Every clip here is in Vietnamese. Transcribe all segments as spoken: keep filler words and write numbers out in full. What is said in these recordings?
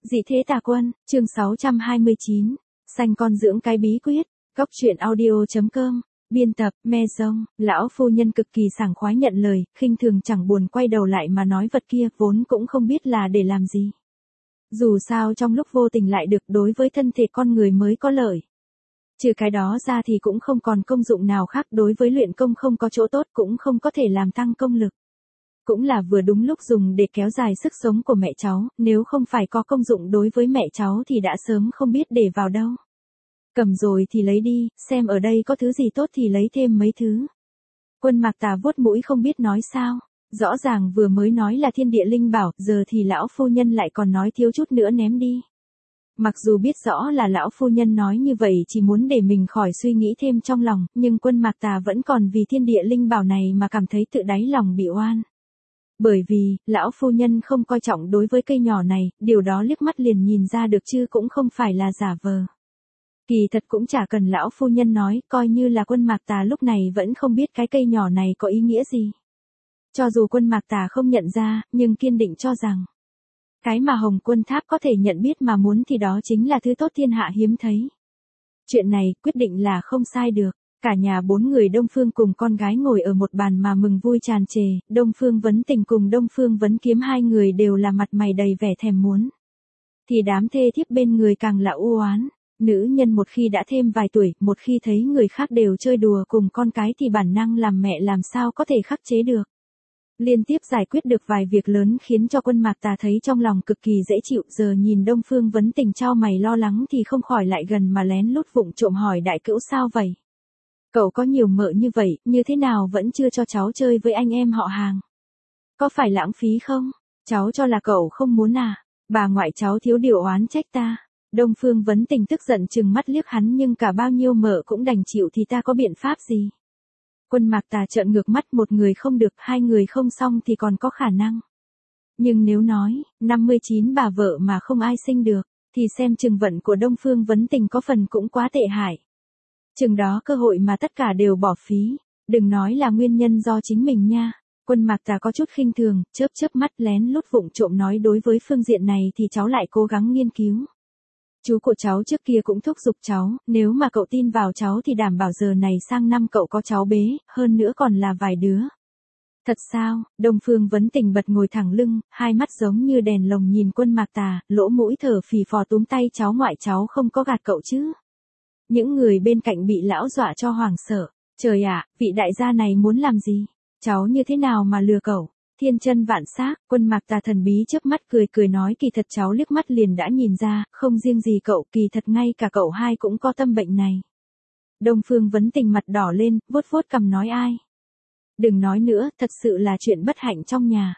Dị thế tà quân, chương sáu trăm hai mươi chín, sanh con dưỡng cái bí quyết, góc truyện audio.com, biên tập, me rông, lão phu nhân cực kỳ sảng khoái nhận lời, khinh thường chẳng buồn quay đầu lại mà nói vật kia vốn cũng không biết là để làm gì. Dù sao trong lúc vô tình lại được đối với thân thể con người mới có lợi. Trừ cái đó ra thì cũng không còn công dụng nào khác, đối với luyện công không có chỗ tốt, cũng không có thể làm tăng công lực. Cũng là vừa đúng lúc dùng để kéo dài sức sống của mẹ cháu, nếu không phải có công dụng đối với mẹ cháu thì đã sớm không biết để vào đâu. Cầm rồi thì lấy đi, xem ở đây có thứ gì tốt thì lấy thêm mấy thứ. Quân Mạc Tà vuốt mũi không biết nói sao, rõ ràng vừa mới nói là thiên địa linh bảo, giờ thì lão phu nhân lại còn nói thiếu chút nữa ném đi. Mặc dù biết rõ là lão phu nhân nói như vậy chỉ muốn để mình khỏi suy nghĩ thêm trong lòng, nhưng Quân Mạc Tà vẫn còn vì thiên địa linh bảo này mà cảm thấy tự đáy lòng bị oan. Bởi vì, lão phu nhân không coi trọng đối với cây nhỏ này, điều đó liếc mắt liền nhìn ra được chứ cũng không phải là giả vờ. Kỳ thật cũng chả cần lão phu nhân nói, coi như là Quân Mạc Tà lúc này vẫn không biết cái cây nhỏ này có ý nghĩa gì. Cho dù Quân Mạc Tà không nhận ra, nhưng kiên định cho rằng, cái mà Hồng Quân Tháp có thể nhận biết mà muốn thì đó chính là thứ tốt thiên hạ hiếm thấy. Chuyện này quyết định là không sai được. Cả nhà bốn người Đông Phương cùng con gái ngồi ở một bàn mà mừng vui tràn trề, Đông Phương Vấn Tình cùng Đông Phương Vấn Kiếm hai người đều là mặt mày đầy vẻ thèm muốn. Thì đám thê thiếp bên người càng là u oán, nữ nhân một khi đã thêm vài tuổi, một khi thấy người khác đều chơi đùa cùng con cái thì bản năng làm mẹ làm sao có thể khắc chế được. Liên tiếp giải quyết được vài việc lớn khiến cho Quân Mạc Tà thấy trong lòng cực kỳ dễ chịu, giờ nhìn Đông Phương Vấn Tình trao mày lo lắng thì không khỏi lại gần mà lén lút vụng trộm hỏi đại cữu sao vậy. Cậu có nhiều mợ như vậy, như thế nào vẫn chưa cho cháu chơi với anh em họ hàng? Có phải lãng phí không? Cháu cho là cậu không muốn à? Bà ngoại cháu thiếu điều oán trách ta. Đông Phương Vấn Tình tức giận trừng mắt liếc hắn, nhưng cả bao nhiêu mợ cũng đành chịu thì ta có biện pháp gì? Quân Mạc Tà trợn ngược mắt, một người không được, hai người không xong thì còn có khả năng. Nhưng nếu nói, năm mươi chín bà vợ mà không ai sinh được, thì xem chừng vận của Đông Phương Vấn Tình có phần cũng quá tệ hại. Chừng đó cơ hội mà tất cả đều bỏ phí, đừng nói là nguyên nhân do chính mình nha. Quân Mạc Tà có chút khinh thường, chớp chớp mắt lén lút vụng trộm nói đối với phương diện này thì cháu lại cố gắng nghiên cứu. Chú của cháu trước kia cũng thúc giục cháu, nếu mà cậu tin vào cháu thì đảm bảo giờ này sang năm cậu có cháu bế, hơn nữa còn là vài đứa. Thật sao? Đông Phương Vấn Tình bật ngồi thẳng lưng, hai mắt giống như đèn lồng nhìn Quân Mạc Tà, lỗ mũi thở phì phò túm tay cháu ngoại, cháu không có gạt cậu chứ? Những người bên cạnh bị lão dọa cho hoảng sợ. Trời ạ, vị đại gia này muốn làm gì? Cháu như thế nào mà lừa cậu? Thiên chân vạn xác. Quân Mạc Tà thần bí chớp mắt cười cười nói kỳ thật cháu liếc mắt liền đã nhìn ra, không riêng gì cậu, kỳ thật ngay cả cậu hai cũng có tâm bệnh này. Đông Phương Vấn Tình mặt đỏ lên, vuốt vuốt cằm nói ai? Đừng nói nữa, thật sự là chuyện bất hạnh trong nhà.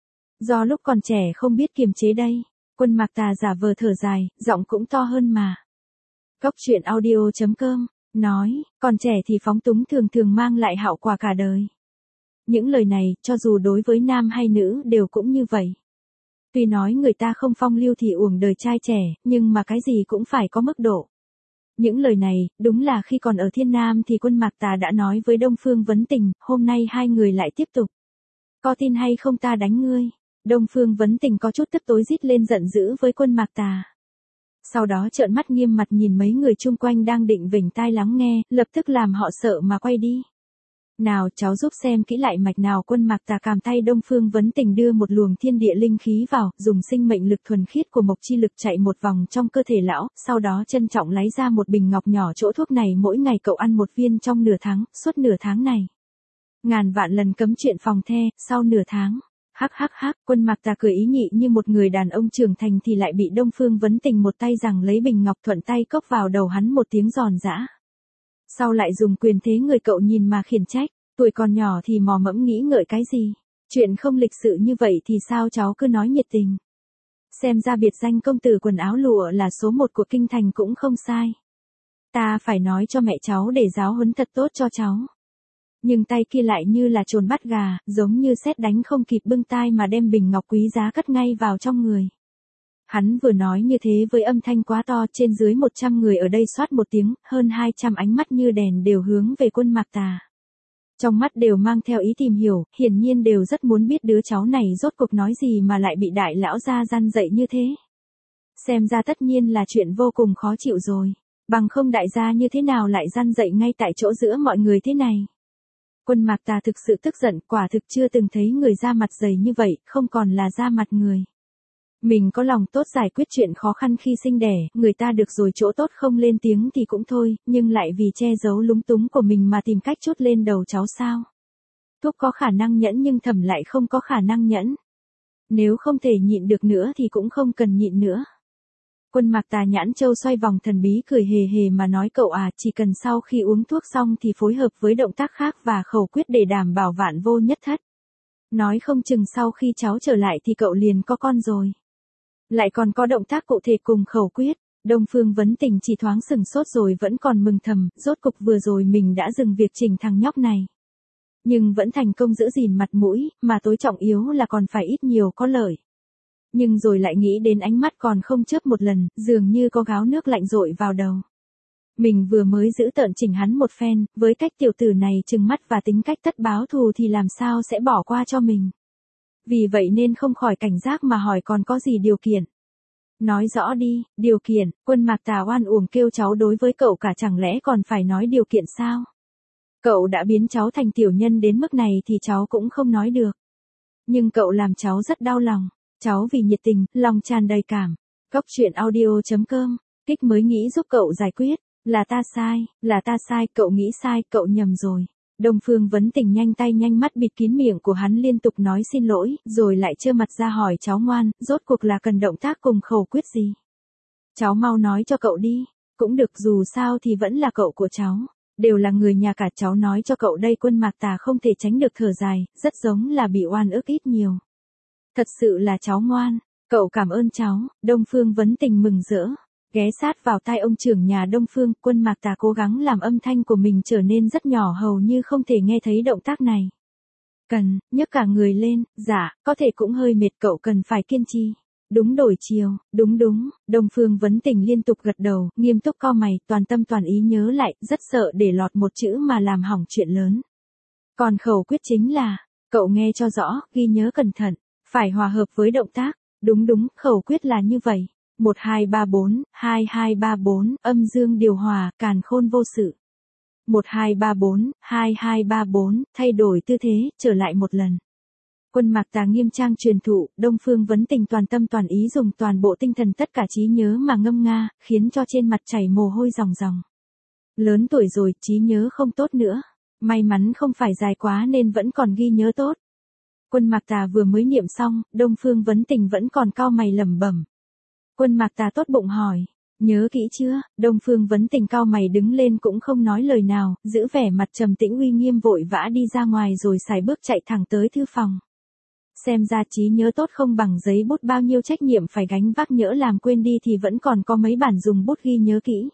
Do lúc còn trẻ không biết kiềm chế đây. Quân Mạc Tà giả vờ thở dài, giọng cũng to hơn mà. Góc truyện audio.com, nói, còn trẻ thì phóng túng thường thường mang lại hậu quả cả đời. Những lời này, cho dù đối với nam hay nữ đều cũng như vậy. Tuy nói người ta không phong lưu thì uổng đời trai trẻ, nhưng mà cái gì cũng phải có mức độ. Những lời này, đúng là khi còn ở Thiên Nam thì Quân Mạc Tà đã nói với Đông Phương Vấn Tình, hôm nay hai người lại tiếp tục. Có tin hay không ta đánh ngươi? Đông Phương Vấn Tình có chút tức tối rít lên giận dữ với Quân Mạc Tà. Sau đó trợn mắt nghiêm mặt nhìn mấy người chung quanh đang định vểnh tai lắng nghe, lập tức làm họ sợ mà quay đi. Nào cháu giúp xem kỹ lại mạch nào. Quân Mạc Tà cầm tay Đông Phương Vấn Tình đưa một luồng thiên địa linh khí vào, dùng sinh mệnh lực thuần khiết của mộc chi lực chạy một vòng trong cơ thể lão, sau đó trân trọng lấy ra một bình ngọc nhỏ, chỗ thuốc này mỗi ngày cậu ăn một viên trong nửa tháng, suốt nửa tháng này. Ngàn vạn lần cấm chuyện phòng the, sau nửa tháng. Hắc hắc hắc, Quân Mạc Tà cười ý nhị như một người đàn ông trưởng thành thì lại bị Đông Phương Vấn Tình một tay giằng lấy bình ngọc thuận tay cốc vào đầu hắn một tiếng giòn giã. Sau lại dùng quyền thế người cậu nhìn mà khiển trách, tuổi còn nhỏ thì mò mẫm nghĩ ngợi cái gì, chuyện không lịch sự như vậy thì sao cháu cứ nói nhiệt tình. Xem ra biệt danh công tử quần áo lụa là số một của kinh thành cũng không sai. Ta phải nói cho mẹ cháu để giáo huấn thật tốt cho cháu. Nhưng tay kia lại như là trồn bắt gà, giống như sét đánh không kịp bưng tai mà đem bình ngọc quý giá cất ngay vào trong người. Hắn vừa nói như thế với âm thanh quá to, trên dưới một trăm người ở đây xoát một tiếng, hơn hai trăm ánh mắt như đèn đều hướng về Quân Mạc Tà. Trong mắt đều mang theo ý tìm hiểu, hiển nhiên đều rất muốn biết đứa cháu này rốt cuộc nói gì mà lại bị đại lão gia gian dạy như thế. Xem ra tất nhiên là chuyện vô cùng khó chịu rồi. Bằng không đại gia như thế nào lại răn dậy ngay tại chỗ giữa mọi người thế này. Quân Mạc Tà thực sự tức giận, quả thực chưa từng thấy người da mặt dày như vậy, không còn là da mặt người. Mình có lòng tốt giải quyết chuyện khó khăn khi sinh đẻ, người ta được rồi chỗ tốt không lên tiếng thì cũng thôi, nhưng lại vì che giấu lúng túng của mình mà tìm cách trút lên đầu cháu sao. Thúc có khả năng nhẫn nhưng Thẩm lại không có khả năng nhẫn. Nếu không thể nhịn được nữa thì cũng không cần nhịn nữa. Quân Mạc Tà nhãn châu xoay vòng thần bí cười hề hề mà nói cậu à, chỉ cần sau khi uống thuốc xong thì phối hợp với động tác khác và khẩu quyết để đảm bảo vạn vô nhất thất. Nói không chừng sau khi cháu trở lại thì cậu liền có con rồi. Lại còn có động tác cụ thể cùng khẩu quyết. Đông Phương Vấn Tình chỉ thoáng sừng sốt rồi vẫn còn mừng thầm, rốt cục vừa rồi mình đã dừng việc chỉnh thằng nhóc này. Nhưng vẫn thành công giữ gìn mặt mũi, mà tối trọng yếu là còn phải ít nhiều có lợi. Nhưng rồi lại nghĩ đến ánh mắt còn không chớp một lần, dường như có gáo nước lạnh dội vào đầu. Mình vừa mới giữ tợn chỉnh hắn một phen, với cách tiểu tử này trừng mắt và tính cách tất báo thù thì làm sao sẽ bỏ qua cho mình. Vì vậy nên không khỏi cảnh giác mà hỏi còn có gì điều kiện. Nói rõ đi, điều kiện. Quân Mạc Tà oan uổng kêu cháu đối với cậu cả chẳng lẽ còn phải nói điều kiện sao? Cậu đã biến cháu thành tiểu nhân đến mức này thì cháu cũng không nói được. Nhưng cậu làm cháu rất đau lòng. Cháu vì nhiệt tình, lòng tràn đầy cảm. Góc truyện audio chấm com, Kích mới nghĩ giúp cậu giải quyết. Là ta sai, là ta sai, cậu nghĩ sai, cậu nhầm rồi. Đông Phương Vấn Tình nhanh tay nhanh mắt bịt kín miệng của hắn liên tục nói xin lỗi, rồi lại trơ mặt ra hỏi cháu ngoan, rốt cuộc là cần động tác cùng khẩu quyết gì? Cháu mau nói cho cậu đi, cũng được dù sao thì vẫn là cậu của cháu, đều là người nhà cả cháu nói cho cậu đây. Quân Mạc Tà không thể tránh được thở dài, rất giống là bị oan ức ít nhiều. Thật sự là cháu ngoan, cậu cảm ơn cháu. Đông Phương Vấn Tình mừng rỡ. Ghé sát vào tai ông trưởng nhà Đông Phương, Quân Mạc Tà cố gắng làm âm thanh của mình trở nên rất nhỏ hầu như không thể nghe thấy động tác này. Cần, nhấc cả người lên, dạ, có thể cũng hơi mệt, cậu cần phải kiên trì. Đúng đổi chiều, đúng đúng, Đông Phương Vấn Tình liên tục gật đầu, nghiêm túc cau mày, toàn tâm toàn ý nhớ lại, rất sợ để lọt một chữ mà làm hỏng chuyện lớn. Còn khẩu quyết chính là, cậu nghe cho rõ, ghi nhớ cẩn thận, phải hòa hợp với động tác, đúng đúng, khẩu quyết là như vậy. một hai ba bốn, hai hai ba bốn, âm dương điều hòa, càn khôn vô sự. một hai ba bốn, hai hai ba bốn, thay đổi tư thế, trở lại một lần. Quân Mạc Tà nghiêm trang truyền thụ, Đông Phương Vấn Tình toàn tâm toàn ý dùng toàn bộ tinh thần tất cả trí nhớ mà ngâm nga, khiến cho trên mặt chảy mồ hôi ròng ròng. Lớn tuổi rồi, trí nhớ không tốt nữa. May mắn không phải dài quá nên vẫn còn ghi nhớ tốt. Quân Mạc Tà vừa mới niệm xong, Đông Phương Vấn Tình vẫn còn cau mày lẩm bẩm. Quân Mạc Tà tốt bụng hỏi, nhớ kỹ chưa? Đông Phương Vấn Tình cau mày đứng lên cũng không nói lời nào, giữ vẻ mặt trầm tĩnh uy nghiêm vội vã đi ra ngoài rồi sải bước chạy thẳng tới thư phòng. Xem ra trí nhớ tốt không bằng giấy bút, bao nhiêu trách nhiệm phải gánh vác, nhỡ làm quên đi thì vẫn còn có mấy bản dùng bút ghi nhớ kỹ.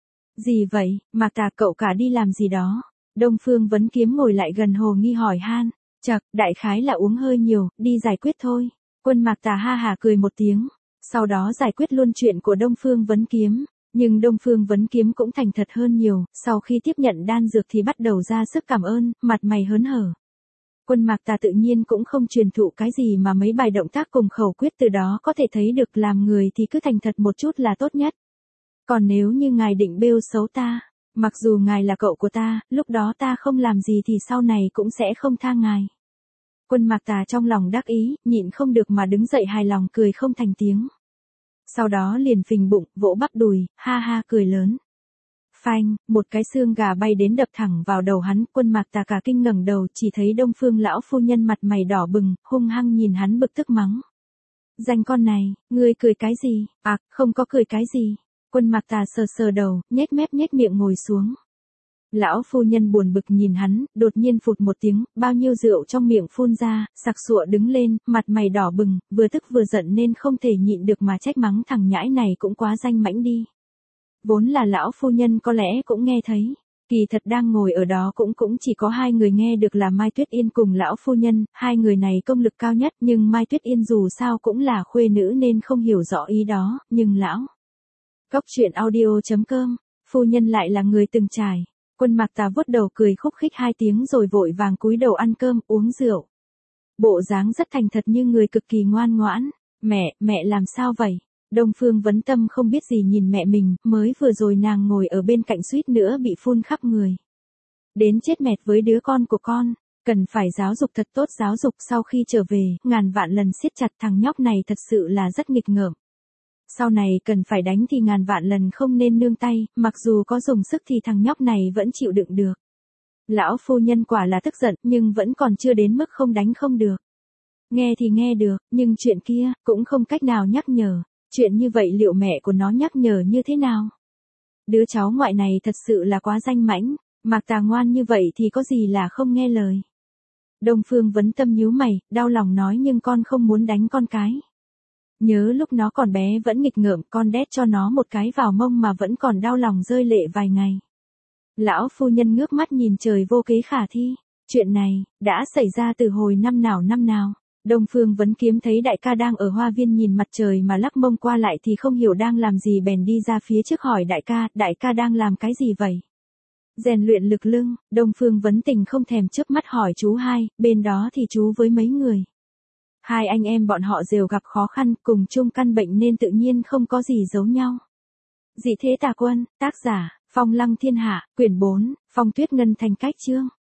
Gì vậy, Mạc Tà cậu cả đi làm gì đó? Đông Phương Vấn Kiếm ngồi lại gần hồ nghi hỏi han, chậc, đại khái là uống hơi nhiều, đi giải quyết thôi. Quân Mạc Tà ha hả cười một tiếng. Sau đó giải quyết luôn chuyện của Đông Phương Vấn Kiếm, nhưng Đông Phương Vấn Kiếm cũng thành thật hơn nhiều, sau khi tiếp nhận đan dược thì bắt đầu ra sức cảm ơn, mặt mày hớn hở. Quân Mạc Tà tự nhiên cũng không truyền thụ cái gì mà mấy bài động tác cùng khẩu quyết, từ đó có thể thấy được làm người thì cứ thành thật một chút là tốt nhất. Còn nếu như ngài định bêu xấu ta, mặc dù ngài là cậu của ta, lúc đó ta không làm gì thì sau này cũng sẽ không tha ngài. Quân Mạc Tà trong lòng đắc ý, nhịn không được mà đứng dậy hài lòng cười không thành tiếng. Sau đó liền phình bụng, vỗ bắp đùi, ha ha cười lớn. Phanh, một cái xương gà bay đến đập thẳng vào đầu hắn. Quân Mạc Tà cả kinh ngẩng đầu, chỉ thấy Đông Phương lão phu nhân mặt mày đỏ bừng, hung hăng nhìn hắn bực tức mắng. Danh con này, ngươi cười cái gì? À, không có cười cái gì. Quân Mạc Tà sờ sờ đầu, nhếch mép nhếch miệng ngồi xuống. Lão phu nhân buồn bực nhìn hắn, đột nhiên phụt một tiếng, bao nhiêu rượu trong miệng phun ra, sặc sụa đứng lên, mặt mày đỏ bừng, vừa tức vừa giận nên không thể nhịn được mà trách mắng thằng nhãi này cũng quá danh mãnh đi. Vốn là lão phu nhân có lẽ cũng nghe thấy, kỳ thật đang ngồi ở đó cũng cũng chỉ có hai người nghe được là Mai Tuyết Yên cùng lão phu nhân, hai người này công lực cao nhất, nhưng Mai Tuyết Yên dù sao cũng là khuê nữ nên không hiểu rõ ý đó, nhưng lão. Góc truyện audio chấm com, phu nhân lại là người từng trải. Quân Mạc Tà vuốt đầu cười khúc khích hai tiếng rồi vội vàng cúi đầu ăn cơm, uống rượu. Bộ dáng rất thành thật như người cực kỳ ngoan ngoãn. Mẹ, mẹ làm sao vậy? Đông Phương Vấn Tâm không biết gì nhìn mẹ mình, mới vừa rồi nàng ngồi ở bên cạnh suýt nữa bị phun khắp người. Đến chết mệt với đứa con của con, cần phải giáo dục thật tốt, giáo dục sau khi trở về, ngàn vạn lần siết chặt, thằng nhóc này thật sự là rất nghịch ngợm. Sau này cần phải đánh thì ngàn vạn lần không nên nương tay, mặc dù có dùng sức thì thằng nhóc này vẫn chịu đựng được. Lão phu nhân quả là tức giận, nhưng vẫn còn chưa đến mức không đánh không được. Nghe thì nghe được, nhưng chuyện kia, cũng không cách nào nhắc nhở. Chuyện như vậy liệu mẹ của nó nhắc nhở như thế nào? Đứa cháu ngoại này thật sự là quá danh mãnh, Mạc Tà ngoan như vậy thì có gì là không nghe lời. Đông Phương Vấn Tâm nhíu mày, đau lòng nói nhưng con không muốn đánh con cái. Nhớ lúc nó còn bé vẫn nghịch ngợm, con đét cho nó một cái vào mông mà vẫn còn đau lòng rơi lệ vài ngày. Lão phu nhân ngước mắt nhìn trời vô kế khả thi. Chuyện này, đã xảy ra từ hồi năm nào năm nào. Đông Phương Vấn Kiếm thấy đại ca đang ở hoa viên nhìn mặt trời mà lắc mông qua lại thì không hiểu đang làm gì, bèn đi ra phía trước hỏi đại ca, đại ca đang làm cái gì vậy? Rèn luyện lực lưng. Đông Phương Vấn Tình không thèm chớp mắt hỏi chú hai, bên đó thì chú với mấy người. Hai anh em bọn họ đều gặp khó khăn, cùng chung căn bệnh nên tự nhiên không có gì giấu nhau. Dị thế tà quân, tác giả, Phong Lăng Thiên Hạ, quyển bốn, Phong Tuyết Ngân Thành cách chương.